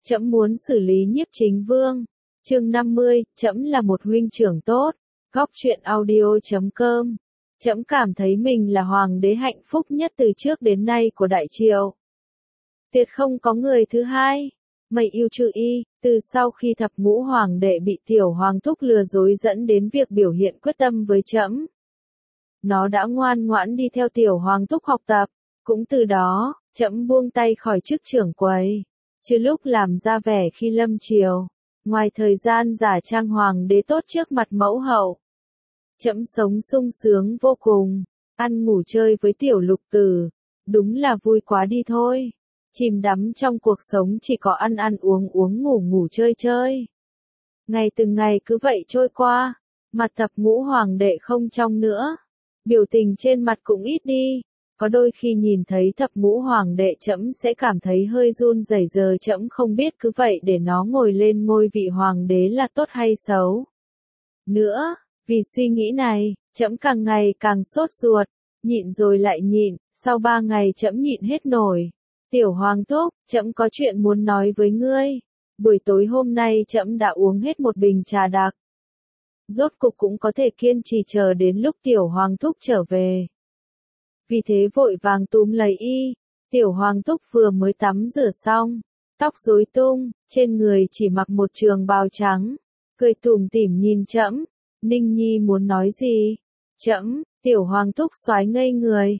Trẫm muốn xử lý Nhiếp Chính Vương. Chương 50, trẫm là một huynh trưởng tốt. Góc truyện audio.com. Trẫm cảm thấy mình là hoàng đế hạnh phúc nhất từ trước đến nay của Đại Triều. Tuyệt không có người thứ hai. Mày yêu chữ y, từ sau khi thập ngũ hoàng đệ bị tiểu hoàng thúc lừa dối dẫn đến việc biểu hiện quyết tâm với trẫm. Nó đã ngoan ngoãn đi theo tiểu hoàng thúc học tập, cũng từ đó, trẫm buông tay khỏi chức trưởng quầy, chứ lúc làm ra vẻ khi lâm triều, ngoài thời gian giả trang hoàng đế tốt trước mặt mẫu hậu. Trẫm sống sung sướng vô cùng, ăn ngủ chơi với tiểu lục tử, đúng là vui quá đi thôi. Chìm đắm trong cuộc sống chỉ có ăn ăn uống uống ngủ ngủ chơi chơi. Ngày từng ngày cứ vậy trôi qua, mặt thập ngũ hoàng đệ không trong nữa. Biểu tình trên mặt cũng ít đi, có đôi khi nhìn thấy thập ngũ hoàng đệ trẫm sẽ cảm thấy hơi run rẩy, giờ trẫm không biết cứ vậy để nó ngồi lên ngôi vị hoàng đế là tốt hay xấu. Nữa, vì suy nghĩ này, trẫm càng ngày càng sốt ruột, nhịn rồi lại nhịn, sau 3 ngày trẫm nhịn hết nổi. Tiểu hoàng thúc, trẫm có chuyện muốn nói với ngươi. Buổi tối hôm nay trẫm đã uống hết một bình trà đặc. Rốt cục cũng có thể kiên trì chờ đến lúc tiểu hoàng thúc trở về. Vì thế vội vàng túm lấy y. Tiểu hoàng thúc vừa mới tắm rửa xong, tóc rối tung, trên người chỉ mặc một trường bào trắng, cười tủm tỉm nhìn trẫm. Ninh Nhi muốn nói gì? Trẫm. Tiểu hoàng thúc xoái ngây người.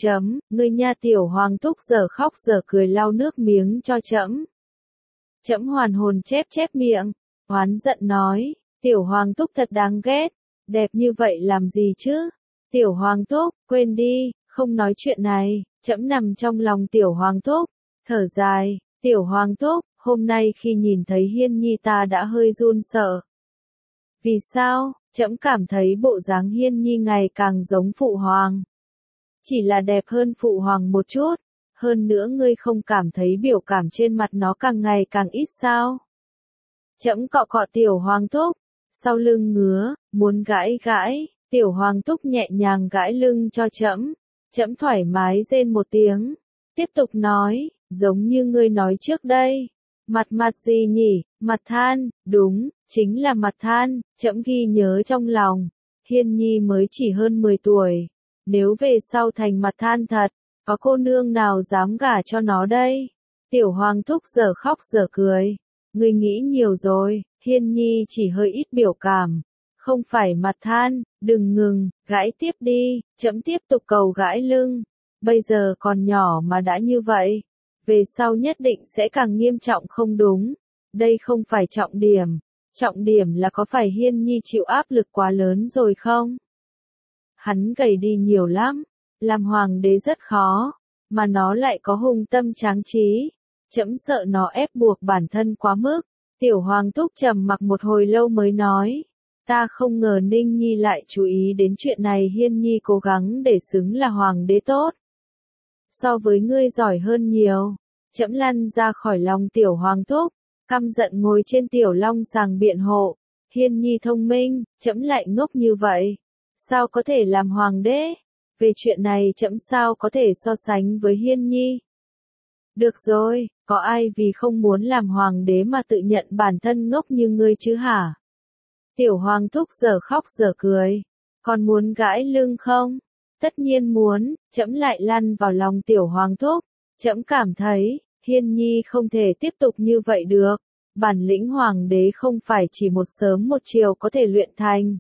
Ngươi nha, tiểu hoàng thúc giờ khóc giờ cười lau nước miếng cho trẫm. Trẫm hoàn hồn chép miệng, oán giận nói, tiểu hoàng thúc thật đáng ghét, đẹp như vậy làm gì chứ? Tiểu hoàng thúc, quên đi, không nói chuyện này. Trẫm nằm trong lòng tiểu hoàng thúc, thở dài, tiểu hoàng thúc, hôm nay khi nhìn thấy Hiên Nhi ta đã hơi run sợ. Vì sao? Trẫm cảm thấy bộ dáng Hiên Nhi ngày càng giống phụ hoàng. Chỉ là đẹp hơn phụ hoàng một chút, hơn nữa ngươi không cảm thấy biểu cảm trên mặt nó càng ngày càng ít sao? Trẫm cọ cọ tiểu hoàng thúc, sau lưng ngứa, muốn gãi, tiểu hoàng thúc nhẹ nhàng gãi lưng cho trẫm. Trẫm thoải mái rên một tiếng, tiếp tục nói, giống như ngươi nói trước đây. Mặt gì nhỉ? Mặt than, đúng, chính là mặt than. Trẫm ghi nhớ trong lòng. Hiên Nhi mới chỉ hơn 10 tuổi. Nếu về sau thành mặt than thật, có cô nương nào dám gả cho nó đây? Tiểu hoàng thúc giờ khóc giờ cười. Ngươi nghĩ nhiều rồi, Hiên Nhi chỉ hơi ít biểu cảm. Không phải mặt than, đừng ngừng, gãi tiếp đi. Trẫm tiếp tục cầu gãi lưng. Bây giờ còn nhỏ mà đã như vậy. Về sau nhất định sẽ càng nghiêm trọng không đúng. Đây không phải trọng điểm. Trọng điểm là có phải Hiên Nhi chịu áp lực quá lớn rồi không? Hắn gầy đi nhiều lắm. Làm hoàng đế rất khó. Mà nó lại có hùng tâm tráng trí. Trẫm sợ nó ép buộc bản thân quá mức. Tiểu hoàng thúc trầm mặc một hồi lâu mới nói. Ta không ngờ Ninh Nhi lại chú ý đến chuyện này. Hiên Nhi cố gắng để xứng là hoàng đế tốt. So với ngươi giỏi hơn nhiều. Trẫm lăn ra khỏi lòng tiểu hoàng thúc, căm giận ngồi trên tiểu long sàng biện hộ. Hiên Nhi thông minh, trẫm lại ngốc như vậy. Sao có thể làm hoàng đế? Về chuyện này trẫm sao có thể so sánh với Hiên Nhi? Được rồi, có ai vì không muốn làm hoàng đế mà tự nhận bản thân ngốc như ngươi chứ hả? Tiểu hoàng thúc giờ khóc giờ cười. Còn muốn gãi lưng không? Tất nhiên muốn. Trẫm lại lăn vào lòng tiểu hoàng thúc. Trẫm cảm thấy, Hiên Nhi không thể tiếp tục như vậy được. Bản lĩnh hoàng đế không phải chỉ một sớm một chiều có thể luyện thành.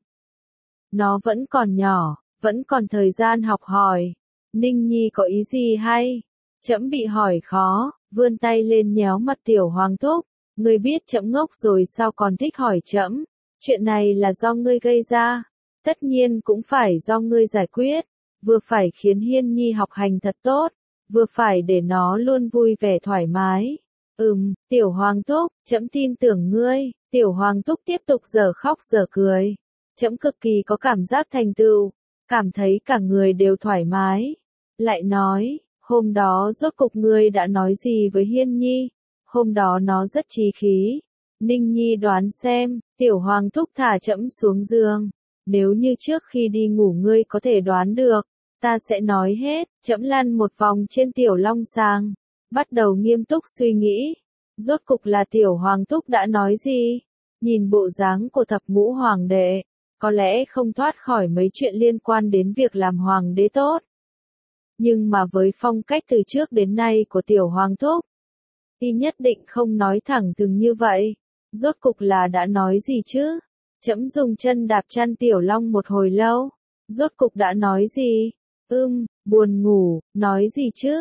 Nó vẫn còn nhỏ, vẫn còn thời gian học hỏi. Ninh Nhi có ý gì hay? Trẫm bị hỏi khó, vươn tay lên nhéo mặt tiểu hoàng thúc. Ngươi biết trẫm ngốc rồi sao còn thích hỏi trẫm? Chuyện này là do ngươi gây ra. Tất nhiên cũng phải do ngươi giải quyết. Vừa phải khiến Hiên Nhi học hành thật tốt. Vừa phải để nó luôn vui vẻ thoải mái. Tiểu hoàng thúc, trẫm tin tưởng ngươi. Tiểu hoàng thúc tiếp tục giờ khóc giờ cười. Trẫm cực kỳ có cảm giác thành tựu, cảm thấy cả người đều thoải mái. Lại nói, hôm đó rốt cục ngươi đã nói gì với Hiên Nhi? Hôm đó nó rất chí khí. Ninh Nhi đoán xem. Tiểu hoàng thúc thả trẫm xuống giường. Nếu như trước khi đi ngủ ngươi có thể đoán được, ta sẽ nói hết. Trẫm lăn một vòng trên tiểu long sàng, bắt đầu nghiêm túc suy nghĩ. Rốt cục là tiểu hoàng thúc đã nói gì? Nhìn bộ dáng của thập ngũ hoàng đệ, có lẽ không thoát khỏi mấy chuyện liên quan đến việc làm hoàng đế tốt. Nhưng mà với phong cách từ trước đến nay của tiểu hoàng thúc, y nhất định không nói thẳng thừng như vậy. Rốt cục là đã nói gì chứ? Trẫm dùng chân đạp chăn tiểu long một hồi lâu. Rốt cục đã nói gì? Buồn ngủ, nói gì chứ?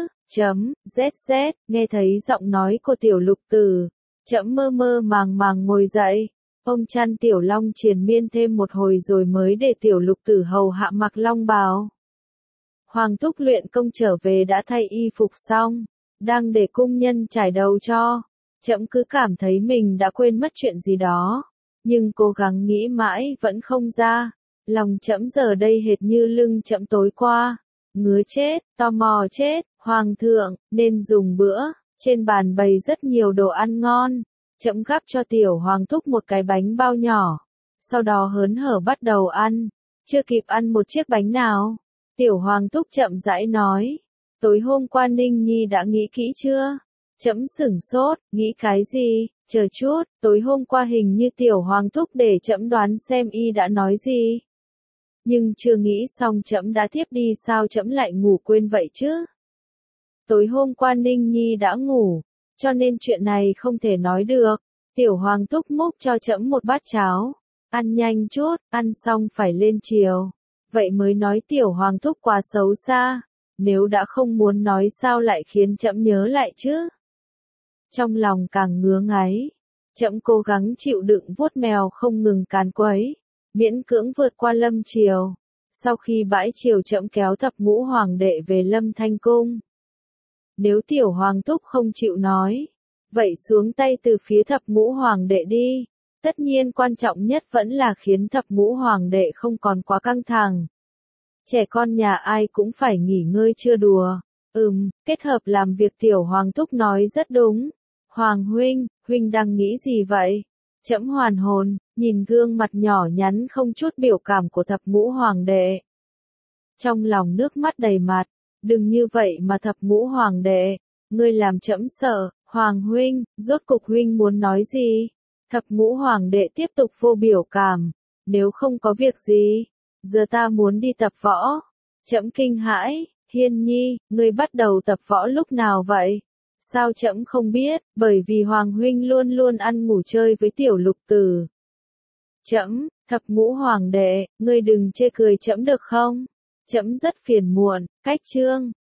ZZ, nghe thấy giọng nói của tiểu lục tử. Trẫm mơ mơ màng màng ngồi dậy. Ông chăn tiểu long triền miên thêm một hồi rồi mới để tiểu lục tử hầu hạ mặc long bào. Hoàng thúc luyện công trở về đã thay y phục xong, đang để cung nhân trải đầu cho. Trẫm cứ cảm thấy mình đã quên mất chuyện gì đó, nhưng cố gắng nghĩ mãi vẫn không ra. Lòng trẫm giờ đây hệt như lưng trẫm tối qua, ngứa chết, tò mò chết. Hoàng thượng, nên dùng bữa, trên bàn bày rất nhiều đồ ăn ngon. Trẫm gắp cho tiểu hoàng thúc một cái bánh bao nhỏ, sau đó hớn hở bắt đầu ăn. Chưa kịp ăn một chiếc bánh nào, tiểu hoàng thúc chậm rãi nói, tối hôm qua Ninh Nhi đã nghĩ kỹ chưa? Trẫm sửng sốt, nghĩ cái gì? Chờ chút, tối hôm qua hình như tiểu hoàng thúc để trẫm đoán xem y đã nói gì. Nhưng chưa nghĩ xong trẫm đã thiếp đi, sao trẫm lại ngủ quên vậy chứ? Tối hôm qua Ninh Nhi đã ngủ, cho nên chuyện này không thể nói được. Tiểu hoàng thúc múc cho trẫm một bát cháo. Ăn nhanh chút, ăn xong phải lên chiều. Vậy mới nói tiểu hoàng thúc quá xấu xa. Nếu đã không muốn nói sao lại khiến trẫm nhớ lại chứ? Trong lòng càng ngứa ngáy. Trẫm cố gắng chịu đựng vuốt mèo không ngừng càn quấy. Miễn cưỡng vượt qua lâm triều. Sau khi bãi triều trẫm kéo thập ngũ hoàng đệ về Lâm Thanh Cung. Nếu tiểu hoàng thúc không chịu nói, vậy xuống tay từ phía thập ngũ hoàng đệ đi. Tất nhiên quan trọng nhất vẫn là khiến thập ngũ hoàng đệ không còn quá căng thẳng. Trẻ con nhà ai cũng phải nghỉ ngơi chưa đùa. Kết hợp làm việc tiểu hoàng thúc nói rất đúng. Hoàng huynh đang nghĩ gì vậy? Trẫm hoàn hồn, nhìn gương mặt nhỏ nhắn không chút biểu cảm của thập ngũ hoàng đệ. Trong lòng nước mắt đầy mặt. Đừng như vậy mà thập ngũ hoàng đệ, ngươi làm trẫm sợ. Hoàng huynh, rốt cục huynh muốn nói gì? Thập ngũ hoàng đệ tiếp tục vô biểu cảm. Nếu không có việc gì, giờ ta muốn đi tập võ. Trẫm kinh hãi, Hiên Nhi, ngươi bắt đầu tập võ lúc nào vậy? Sao trẫm không biết? Bởi vì hoàng huynh luôn luôn ăn ngủ chơi với tiểu lục tử. Trẫm, thập ngũ hoàng đệ, ngươi đừng chê cười trẫm được không? Trẫm rất phiền muộn. Cách chương